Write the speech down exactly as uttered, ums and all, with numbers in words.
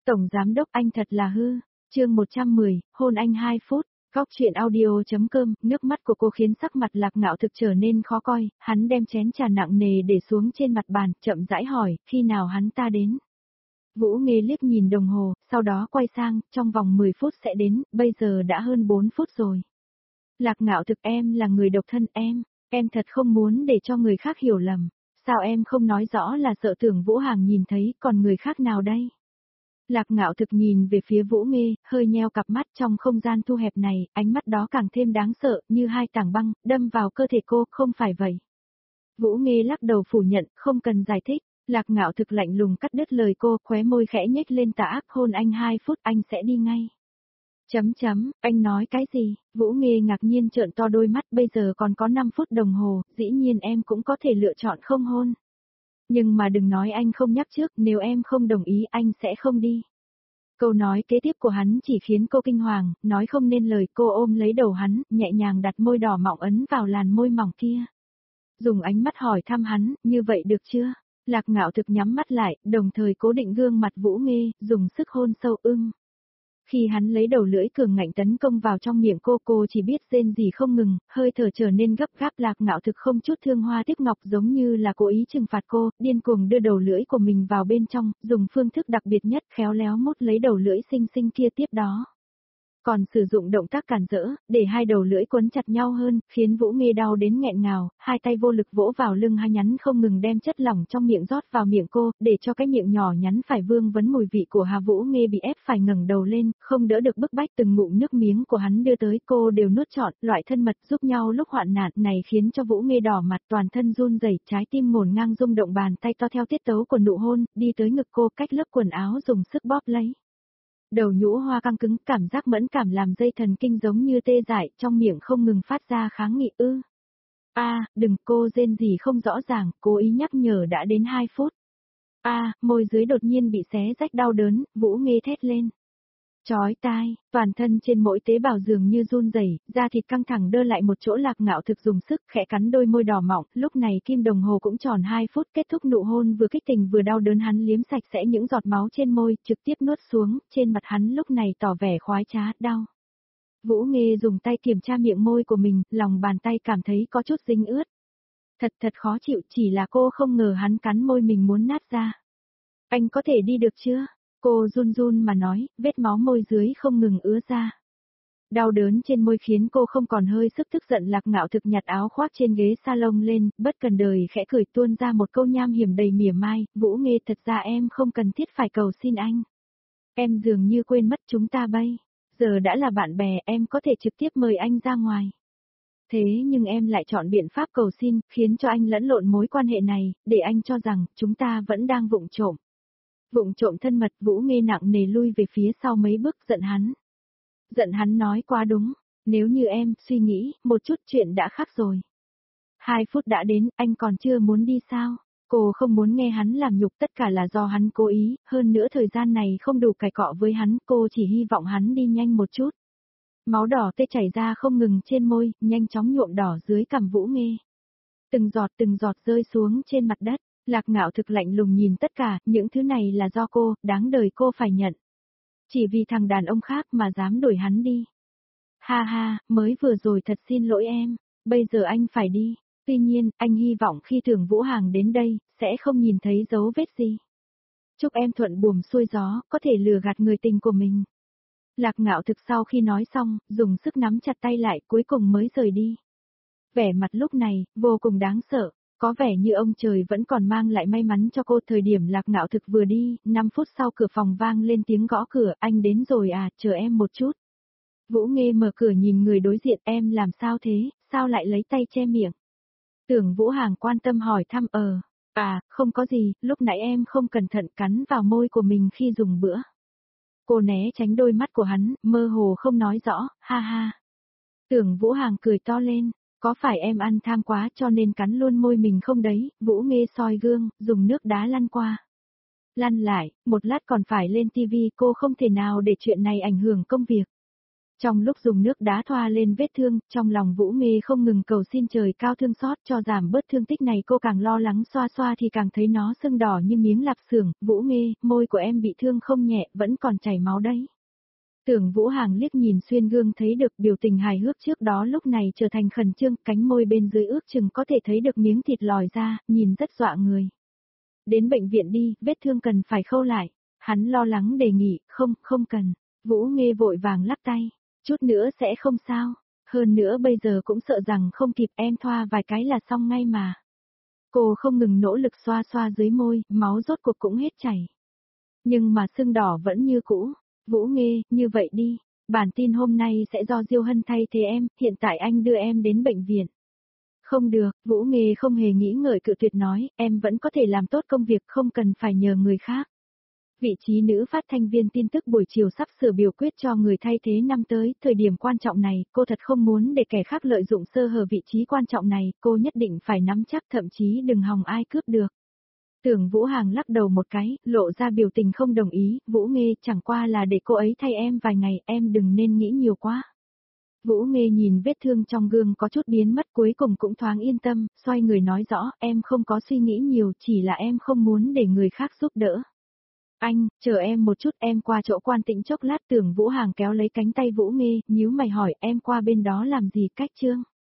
Tổng giám đốc anh thật là hư. Chương một trăm mười, hôn anh hai phút. Góc truyện audio.com, nước mắt của cô khiến sắc mặt Lạc Ngạo Thực trở nên khó coi, hắn đem chén trà nặng nề để xuống trên mặt bàn, chậm rãi hỏi, khi nào hắn ta đến. Vũ Nghê liếc nhìn đồng hồ, sau đó quay sang, trong vòng mười phút sẽ đến, bây giờ đã hơn bốn phút rồi. Lạc Ngạo Thực, em là người độc thân em, em thật không muốn để cho người khác hiểu lầm, sao em không nói rõ là sợ Tưởng Vũ Hàng nhìn thấy, còn người khác nào đây? Lạc Ngạo Thực nhìn về phía Vũ Nghê, hơi nheo cặp mắt, trong không gian thu hẹp này, ánh mắt đó càng thêm đáng sợ, như hai tảng băng, đâm vào cơ thể cô, không phải vậy. Vũ Nghê lắc đầu phủ nhận, không cần giải thích. Lạc Ngạo Thực lạnh lùng cắt đứt lời cô, khóe môi khẽ nhếch lên tà ác, hôn anh hai phút, anh sẽ đi ngay. Chấm chấm, anh nói cái gì? Vũ Nghê ngạc nhiên trợn to đôi mắt, bây giờ còn có năm phút đồng hồ, dĩ nhiên em cũng có thể lựa chọn không hôn. Nhưng mà đừng nói anh không nhắc trước, nếu em không đồng ý anh sẽ không đi. Câu nói kế tiếp của hắn chỉ khiến cô kinh hoàng, nói không nên lời, cô ôm lấy đầu hắn, nhẹ nhàng đặt môi đỏ mọng ấn vào làn môi mỏng kia. Dùng ánh mắt hỏi thăm hắn, như vậy được chưa? Lạc Ngạo Thực nhắm mắt lại, đồng thời cố định gương mặt Vũ Nghê, dùng sức hôn sâu ưng. Khi hắn lấy đầu lưỡi cường ngạnh tấn công vào trong miệng cô, cô chỉ biết rên gì không ngừng, hơi thở trở nên gấp gáp. Lạc Ngạo Thực không chút thương hoa tiếc ngọc, giống như là cố ý trừng phạt cô, điên cuồng đưa đầu lưỡi của mình vào bên trong, dùng phương thức đặc biệt nhất, khéo léo mút lấy đầu lưỡi xinh xinh kia tiếp đó. Còn sử dụng động tác cản rỡ, để hai đầu lưỡi quấn chặt nhau hơn, khiến Vũ Nghê đau đến nghẹn ngào, hai tay vô lực vỗ vào lưng hai nhắn, không ngừng đem chất lỏng trong miệng rót vào miệng cô, để cho cái miệng nhỏ nhắn phải vương vấn mùi vị của Hà. Vũ Nghê bị ép phải ngẩng đầu lên, không đỡ được bức bách, từng ngụm nước miếng của hắn đưa tới cô đều nuốt trọn. Loại thân mật giúp nhau lúc hoạn nạn này khiến cho Vũ Nghê đỏ mặt, toàn thân run rẩy, trái tim ngổn ngang rung động, bàn tay to theo tiết tấu của nụ hôn, đi tới ngực cô, cách lớp quần áo dùng sức bóp lấy. Đầu nhũ hoa căng cứng, cảm giác mẫn cảm làm dây thần kinh giống như tê dại, trong miệng không ngừng phát ra kháng nghị ư. A, à, đừng, cô rên gì không rõ ràng, cố ý nhắc nhở đã đến hai phút. A, à, môi dưới đột nhiên bị xé rách đau đớn, Vũ Nghê thét lên. Chói tai, toàn thân trên mỗi tế bào dường như run rẩy, da thịt căng thẳng đơ lại một chỗ. Lạc Ngạo Thực dùng sức khẽ cắn đôi môi đỏ mọng, lúc này kim đồng hồ cũng tròn hai phút, kết thúc nụ hôn vừa kích tình vừa đau đớn. Hắn liếm sạch sẽ những giọt máu trên môi, trực tiếp nuốt xuống, trên mặt hắn lúc này tỏ vẻ khoái trá, đau. Vũ Nghê dùng tay kiểm tra miệng môi của mình, lòng bàn tay cảm thấy có chút dính ướt. Thật thật khó chịu, chỉ là cô không ngờ hắn cắn môi mình muốn nát ra. Anh có thể đi được chưa? Cô run run mà nói, vết máu môi dưới không ngừng ứa ra. Đau đớn trên môi khiến cô không còn hơi sức, tức giận. Lạc Ngạo Thực nhặt áo khoác trên ghế salon lên, bất cần đời khẽ cười tuôn ra một câu nham hiểm đầy mỉa mai, Vũ Nghê, thật ra em không cần thiết phải cầu xin anh. Em dường như quên mất chúng ta bây giờ đã là bạn bè, em có thể trực tiếp mời anh ra ngoài. Thế nhưng em lại chọn biện pháp cầu xin, khiến cho anh lẫn lộn mối quan hệ này, để anh cho rằng chúng ta vẫn đang vụng trộm. Vụng trộm thân mật. Vũ Nghê nặng nề lui về phía sau mấy bước, giận hắn. Giận hắn nói quá đúng, nếu như em suy nghĩ một chút chuyện đã khác rồi. Hai phút đã đến, anh còn chưa muốn đi sao? Cô không muốn nghe hắn làm nhục, tất cả là do hắn cố ý, hơn nữa thời gian này không đủ cài cọ với hắn, cô chỉ hy vọng hắn đi nhanh một chút. Máu đỏ tê chảy ra không ngừng trên môi, nhanh chóng nhuộm đỏ dưới cằm Vũ Nghê. Từng giọt từng giọt rơi xuống trên mặt đất. Lạc Ngạo Thực lạnh lùng nhìn tất cả, những thứ này là do cô, đáng đời cô phải nhận. Chỉ vì thằng đàn ông khác mà dám đuổi hắn đi. Ha ha, mới vừa rồi thật xin lỗi em, bây giờ anh phải đi. Tuy nhiên, anh hy vọng khi Tưởng Vũ Hàng đến đây, sẽ không nhìn thấy dấu vết gì. Chúc em thuận buồm xuôi gió, có thể lừa gạt người tình của mình. Lạc Ngạo Thực sau khi nói xong, dùng sức nắm chặt tay lại, cuối cùng mới rời đi. Vẻ mặt lúc này, vô cùng đáng sợ. Có vẻ như ông trời vẫn còn mang lại may mắn cho cô. Thời điểm Lạc Ngạo Thực vừa đi, năm phút sau cửa phòng vang lên tiếng gõ cửa, anh đến rồi à, chờ em một chút. Vũ Nghê mở cửa nhìn người đối diện, em làm sao thế, sao lại lấy tay che miệng. Tưởng Vũ Hàng quan tâm hỏi thăm, ờ, à, không có gì, lúc nãy em không cẩn thận cắn vào môi của mình khi dùng bữa. Cô né tránh đôi mắt của hắn, mơ hồ không nói rõ, ha ha. Tưởng Vũ Hàng cười to lên. Có phải em ăn tham quá cho nên cắn luôn môi mình không đấy? Vũ Nghê soi gương, dùng nước đá lăn qua. Lăn lại, một lát còn phải lên tivi, cô không thể nào để chuyện này ảnh hưởng công việc. Trong lúc dùng nước đá thoa lên vết thương, trong lòng Vũ Nghê không ngừng cầu xin trời cao thương xót cho giảm bớt thương tích này, cô càng lo lắng xoa xoa thì càng thấy nó sưng đỏ như miếng lạp xưởng. Vũ Nghê, môi của em bị thương không nhẹ, vẫn còn chảy máu đấy. Tưởng Vũ Hàng liếc nhìn xuyên gương thấy được biểu tình hài hước trước đó lúc này trở thành khẩn trương, cánh môi bên dưới ước chừng có thể thấy được miếng thịt lòi ra, nhìn rất dọa người. Đến bệnh viện đi, vết thương cần phải khâu lại. Hắn lo lắng đề nghị, không, không cần. Vũ Nghê vội vàng lắc tay. Chút nữa sẽ không sao. Hơn nữa bây giờ cũng sợ rằng không kịp, em thoa vài cái là xong ngay mà. Cô không ngừng nỗ lực xoa xoa dưới môi, máu rốt cuộc cũng hết chảy. Nhưng mà sưng đỏ vẫn như cũ. Vũ Nghê, như vậy đi. Bản tin hôm nay sẽ do Diêu Hân thay thế em, hiện tại anh đưa em đến bệnh viện. Không được, Vũ Nghê không hề nghĩ ngợi cự tuyệt nói, em vẫn có thể làm tốt công việc, không cần phải nhờ người khác. Vị trí nữ phát thanh viên tin tức buổi chiều sắp sửa biểu quyết cho người thay thế năm tới, thời điểm quan trọng này, cô thật không muốn để kẻ khác lợi dụng sơ hở vị trí quan trọng này, cô nhất định phải nắm chắc, thậm chí đừng hòng ai cướp được. Tưởng Vũ Hàng lắc đầu một cái, lộ ra biểu tình không đồng ý, Vũ Nghê chẳng qua là để cô ấy thay em vài ngày, em đừng nên nghĩ nhiều quá. Vũ Nghê nhìn vết thương trong gương có chút biến mất, cuối cùng cũng thoáng yên tâm, xoay người nói rõ, em không có suy nghĩ nhiều, chỉ là em không muốn để người khác giúp đỡ. Anh, chờ em một chút, em qua chỗ Quan Tĩnh chốc lát. Tưởng Vũ Hàng kéo lấy cánh tay Vũ Nghê, nhíu mày hỏi, em qua bên đó làm gì, cách Trương?